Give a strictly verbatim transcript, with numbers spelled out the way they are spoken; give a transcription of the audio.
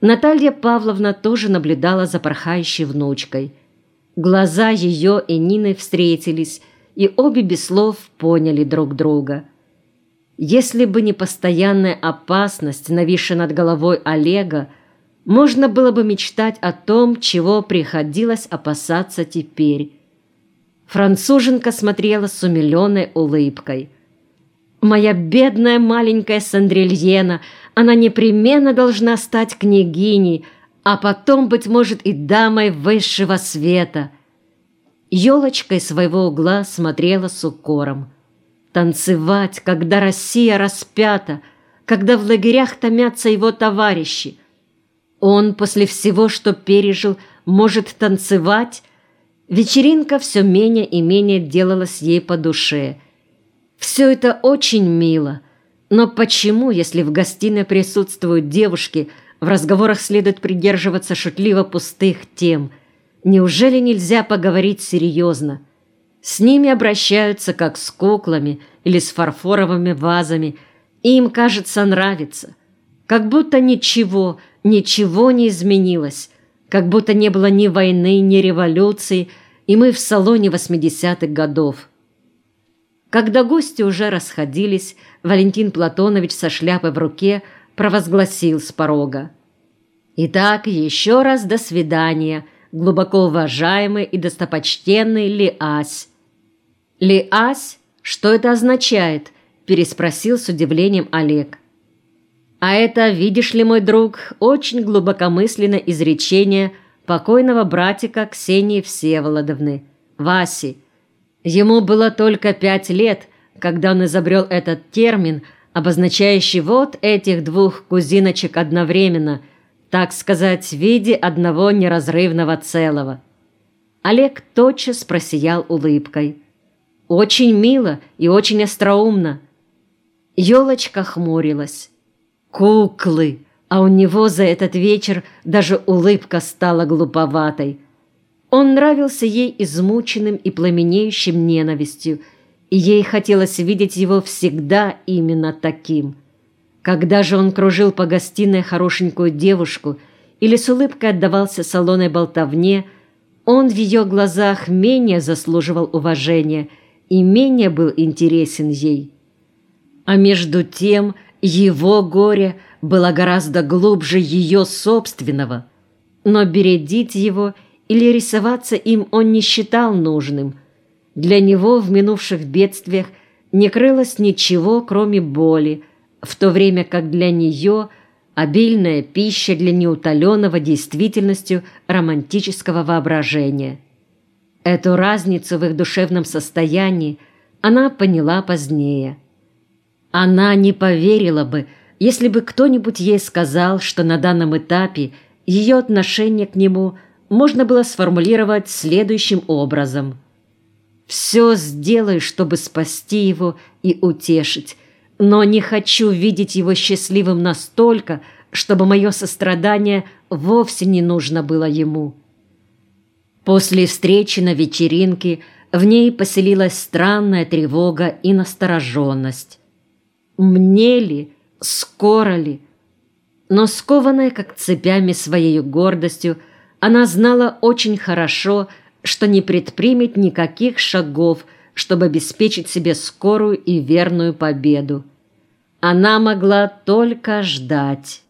Наталья Павловна тоже наблюдала за порхающей внучкой. Глаза ее и Нины встретились, и обе без слов поняли друг друга. Если бы не постоянная опасность, нависшая над головой Олега, можно было бы мечтать о том, чего приходилось опасаться теперь. Француженка смотрела с умиленной улыбкой. «Моя бедная маленькая Сандрильена, она непременно должна стать княгиней, а потом, быть может, и дамой высшего света». Елочка из своего угла смотрела с укором. Танцевать, когда Россия распята, когда в лагерях томятся его товарищи. Он после всего, что пережил, может танцевать? Вечеринка все менее и менее делалась ей по душе. Все это очень мило, но почему, если в гостиной присутствуют девушки, в разговорах следует придерживаться шутливо пустых тем? Неужели нельзя поговорить серьезно? С ними обращаются как с куклами или с фарфоровыми вазами, и им, кажется, нравится. Как будто ничего, ничего не изменилось, как будто не было ни войны, ни революции, и мы в салоне восьмидесятых годов. Когда гости уже расходились, Валентин Платонович со шляпой в руке провозгласил с порога: «Итак, еще раз до свидания, глубоко уважаемый и достопочтенный Лиась». «Лиась? Что это означает?» – переспросил с удивлением Олег. «А это, видишь ли, мой друг, очень глубокомысленное изречение покойного братика Ксении Всеволодовны, Васи. Ему было только пять лет, когда он изобрел этот термин, обозначающий вот этих двух кузиночек одновременно, так сказать, в виде одного неразрывного целого». Олег тотчас просиял улыбкой. «Очень мило и очень остроумно». Елочка хмурилась. «Куклы!» А у него за этот вечер даже улыбка стала глуповатой. Он нравился ей измученным и пламенеющим ненавистью, и ей хотелось видеть его всегда именно таким. Когда же он кружил по гостиной хорошенькую девушку или с улыбкой отдавался салонной болтовне, он в ее глазах менее заслуживал уважения и менее был интересен ей. А между тем его горе было гораздо глубже ее собственного, но бередить его или рисоваться им он не считал нужным. Для него в минувших бедствиях не крылось ничего, кроме боли, в то время как для нее обильная пища для неутоленного действительностью романтического воображения. Эту разницу в их душевном состоянии она поняла позднее. Она не поверила бы, если бы кто-нибудь ей сказал, что на данном этапе ее отношение к нему можно было сформулировать следующим образом: «Все сделаю, чтобы спасти его и утешить, но не хочу видеть его счастливым настолько, чтобы мое сострадание вовсе не нужно было ему». После встречи на вечеринке в ней поселилась странная тревога и настороженность. Мне ли? Скоро ли? Но скованная как цепями своей гордостью, она знала очень хорошо, что не предпримет никаких шагов, чтобы обеспечить себе скорую и верную победу. Она могла только ждать.